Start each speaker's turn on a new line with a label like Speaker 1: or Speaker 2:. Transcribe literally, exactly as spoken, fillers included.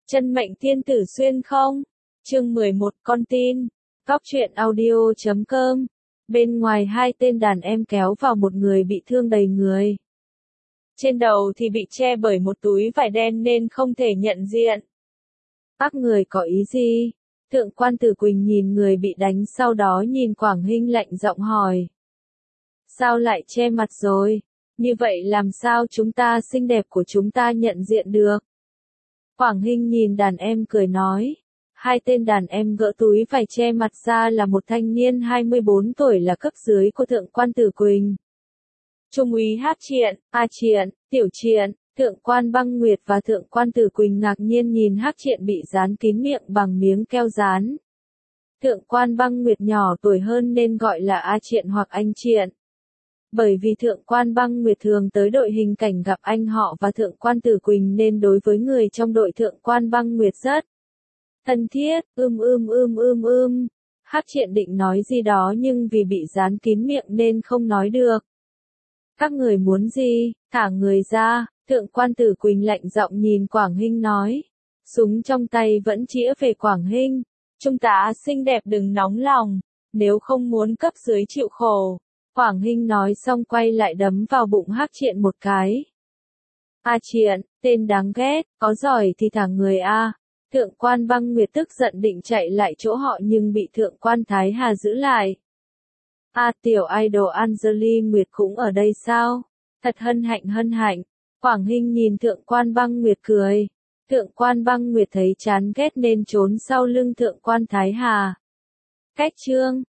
Speaker 1: Chân mệnh thiên tử xuyên không? Chương mười một con tin. Góc truyện audio chấm com. Bên ngoài hai tên đàn em kéo vào một người bị thương đầy người. Trên đầu thì bị che bởi một túi vải đen nên không thể nhận diện. Các người có ý gì? Thượng quan Tử Quỳnh nhìn người bị đánh, sau đó nhìn Quảng Hinh lạnh giọng hỏi. Sao lại che mặt rồi? Như vậy làm sao chúng ta xinh đẹp của chúng ta nhận diện được? Quảng Hinh nhìn đàn em cười nói. Hai tên đàn em gỡ túi vải che mặt ra là một thanh niên hai mươi bốn tuổi là cấp dưới của Thượng quan Tử Quỳnh. Trung úy Hát Triện, A Triện, Tiểu Triện. Thượng quan Băng Nguyệt và Thượng quan Tử Quỳnh ngạc nhiên nhìn Hát Triện bị dán kín miệng bằng miếng keo dán. Thượng quan Băng Nguyệt nhỏ tuổi hơn nên gọi là A Triện hoặc anh Triện. Bởi vì Thượng quan Băng Nguyệt thường tới đội hình cảnh gặp anh họ và Thượng quan Tử Quỳnh nên đối với người trong đội Thượng quan Băng Nguyệt rất thân thiết. Ưm ưm ưm ưm ưm. Hát Triện định nói gì đó nhưng vì bị dán kín miệng nên không nói được. Các người muốn gì? Thả người ra. Thượng quan Tử Quỳnh lạnh giọng nhìn Quảng Hinh nói. Súng trong tay vẫn chĩa về Quảng Hinh. Trung tá xinh đẹp đừng nóng lòng. Nếu không muốn cấp dưới chịu khổ. Quảng Hinh nói xong quay lại đấm vào bụng Hát Triện một cái. A Triện, tên đáng ghét, có giỏi thì thả người a. Thượng quan Băng Nguyệt tức giận định chạy lại chỗ họ nhưng bị Thượng quan Thái Hà giữ lại. A tiểu idol Anjali Nguyệt cũng ở đây sao? Thật hân hạnh hân hạnh. Quảng Hinh nhìn Thượng quan Băng Nguyệt cười. Thượng quan Băng Nguyệt thấy chán ghét nên trốn sau lưng Thượng quan Thái Hà. Cách chương.